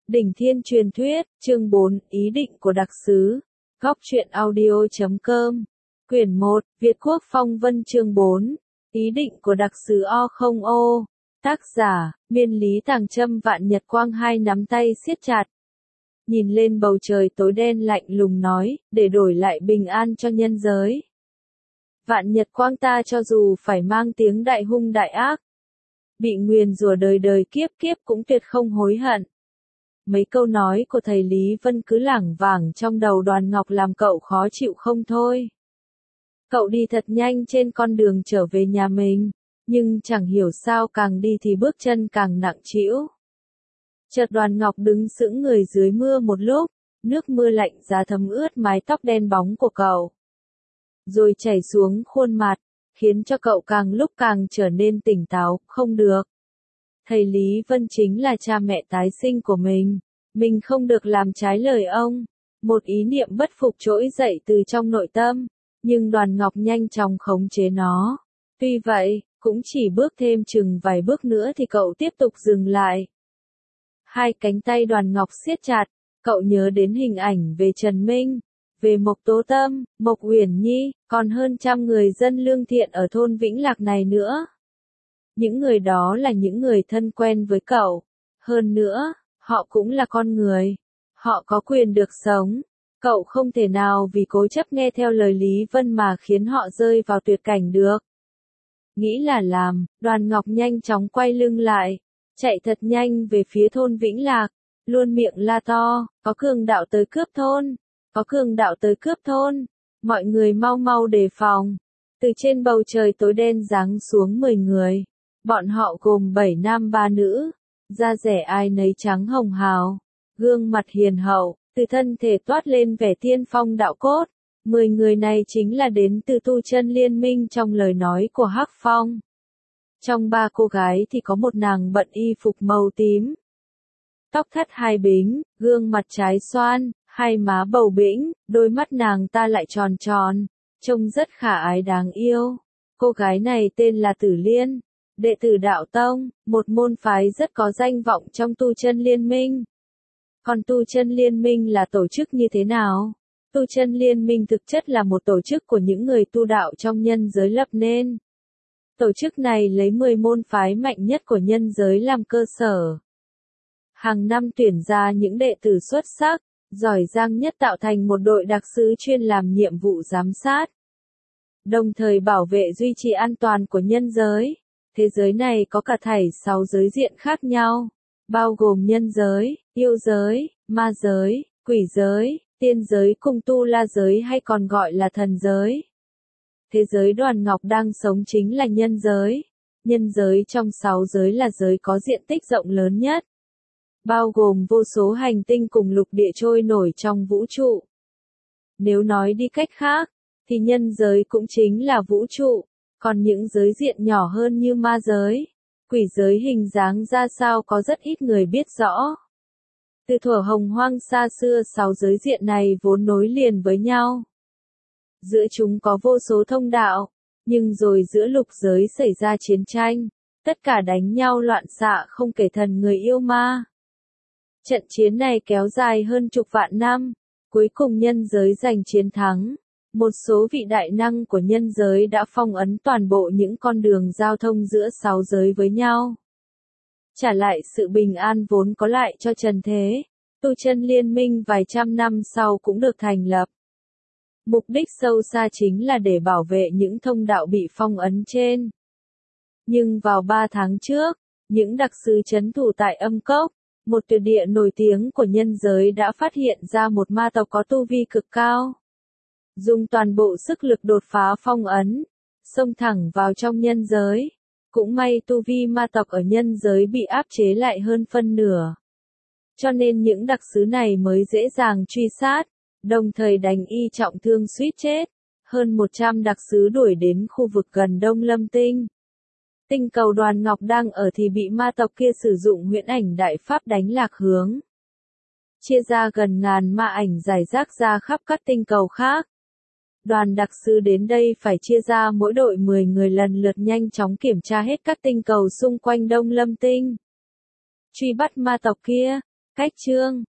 Đỉnh Thiên Truyền Thuyết, chương 4, Ý định của đặc sứ. Góc truyện audio.com. Quyển 1, Việt Quốc Phong Vân chương 4. Ý định của đặc sứ O0O. Tác giả, Miên Lý Tàng Trâm. Vạn Nhật Quang hai nắm tay siết chặt. Nhìn lên bầu trời tối đen lạnh lùng nói, để đổi lại bình an cho nhân giới. Vạn Nhật Quang ta cho dù phải mang tiếng đại hung đại ác, bị nguyền rủa đời đời kiếp kiếp cũng tuyệt không hối hận. Mấy câu nói của thầy Lý Vân cứ lảng vảng trong đầu Đoàn Ngọc làm cậu khó chịu không thôi. Cậu đi thật nhanh trên con đường trở về nhà mình, nhưng chẳng hiểu sao càng đi thì bước chân càng nặng trĩu. Chợt Đoàn Ngọc đứng sững người dưới mưa một lúc, nước mưa lạnh giá thấm ướt mái tóc đen bóng của cậu, rồi chảy xuống khuôn mặt, khiến cho cậu càng lúc càng trở nên tỉnh táo. Không được. Thầy Lý Vân chính là cha mẹ tái sinh của mình không được làm trái lời ông. Một ý niệm bất phục trỗi dậy từ trong nội tâm, nhưng Đoàn Ngọc nhanh chóng khống chế nó. Tuy vậy, cũng chỉ bước thêm chừng vài bước nữa thì cậu tiếp tục dừng lại. Hai cánh tay Đoàn Ngọc siết chặt, cậu nhớ đến hình ảnh về Trần Minh, về Mộc Tố Tâm, Mộc Uyển Nhi, còn hơn 100 người dân lương thiện ở thôn Vĩnh Lạc này nữa. Những người đó là những người thân quen với cậu. Hơn nữa, họ cũng là con người. Họ có quyền được sống. Cậu không thể nào vì cố chấp nghe theo lời Lý Vân mà khiến họ rơi vào tuyệt cảnh được. Nghĩ là làm, Đoàn Ngọc nhanh chóng quay lưng lại, chạy thật nhanh về phía thôn Vĩnh Lạc, luôn miệng la to, có cường đạo tới cướp thôn, có cường đạo tới cướp thôn, mọi người mau mau đề phòng. Từ trên bầu trời tối đen giáng xuống 10 người. Bọn họ gồm 7 nam 3 nữ, da dẻ ai nấy trắng hồng hào, gương mặt hiền hậu, từ thân thể toát lên vẻ tiên phong đạo cốt. 10 người này chính là đến từ Tu Chân Liên Minh trong lời nói của Hắc Phong. Trong 3 cô gái thì có một nàng bận y phục màu tím, tóc thắt hai bính, gương mặt trái xoan, hai má bầu bĩnh, đôi mắt nàng ta lại tròn tròn, trông rất khả ái đáng yêu. Cô gái này tên là Tử Liên, đệ tử Đạo Tông, một môn phái rất có danh vọng trong Tu Chân Liên Minh. Còn Tu Chân Liên Minh là tổ chức như thế nào? Tu Chân Liên Minh thực chất là một tổ chức của những người tu đạo trong nhân giới lập nên. Tổ chức này lấy 10 môn phái mạnh nhất của nhân giới làm cơ sở. Hàng năm tuyển ra những đệ tử xuất sắc, giỏi giang nhất tạo thành một đội đặc sứ chuyên làm nhiệm vụ giám sát, đồng thời bảo vệ duy trì an toàn của nhân giới. Thế giới này có cả thảy 6 giới diện khác nhau, bao gồm nhân giới, yêu giới, ma giới, quỷ giới, tiên giới cùng tu la giới hay còn gọi là thần giới. Thế giới Đoàn Ngọc đang sống chính là nhân giới. Nhân giới trong 6 giới là giới có diện tích rộng lớn nhất, bao gồm vô số hành tinh cùng lục địa trôi nổi trong vũ trụ. Nếu nói đi cách khác, thì nhân giới cũng chính là vũ trụ. Còn những giới diện nhỏ hơn như ma giới, quỷ giới hình dáng ra sao có rất ít người biết rõ. Từ thuở hồng hoang xa xưa 6 giới diện này vốn nối liền với nhau. Giữa chúng có vô số thông đạo, nhưng rồi giữa lục giới xảy ra chiến tranh, tất cả đánh nhau loạn xạ không kể thần người yêu ma. Trận chiến này kéo dài hơn chục vạn năm, cuối cùng nhân giới giành chiến thắng. Một số vị đại năng của nhân giới đã phong ấn toàn bộ những con đường giao thông giữa 6 giới với nhau, trả lại sự bình an vốn có lại cho trần thế. Tu Chân Liên Minh vài trăm năm sau cũng được thành lập. Mục đích sâu xa chính là để bảo vệ những thông đạo bị phong ấn trên. Nhưng vào 3 tháng trước, những đặc sứ trấn thủ tại Âm Cốc, một tuyệt địa nổi tiếng của nhân giới đã phát hiện ra một ma tộc có tu vi cực cao. Dùng toàn bộ sức lực đột phá phong ấn, xông thẳng vào trong nhân giới. Cũng may tu vi ma tộc ở nhân giới bị áp chế lại hơn phân nửa, cho nên những đặc sứ này mới dễ dàng truy sát, đồng thời đánh y trọng thương suýt chết. Hơn 100 đặc sứ đuổi đến khu vực gần Đông Lâm Tinh. Tinh cầu Đoàn Ngọc đang ở thì bị ma tộc kia sử dụng huyễn ảnh đại pháp đánh lạc hướng, chia ra gần ngàn ma ảnh rải rác ra khắp các tinh cầu khác. Đoàn đặc sứ đến đây phải chia ra mỗi đội 10 người lần lượt nhanh chóng kiểm tra hết các tinh cầu xung quanh Đông Lâm Tinh, truy bắt ma tộc kia. Cách chương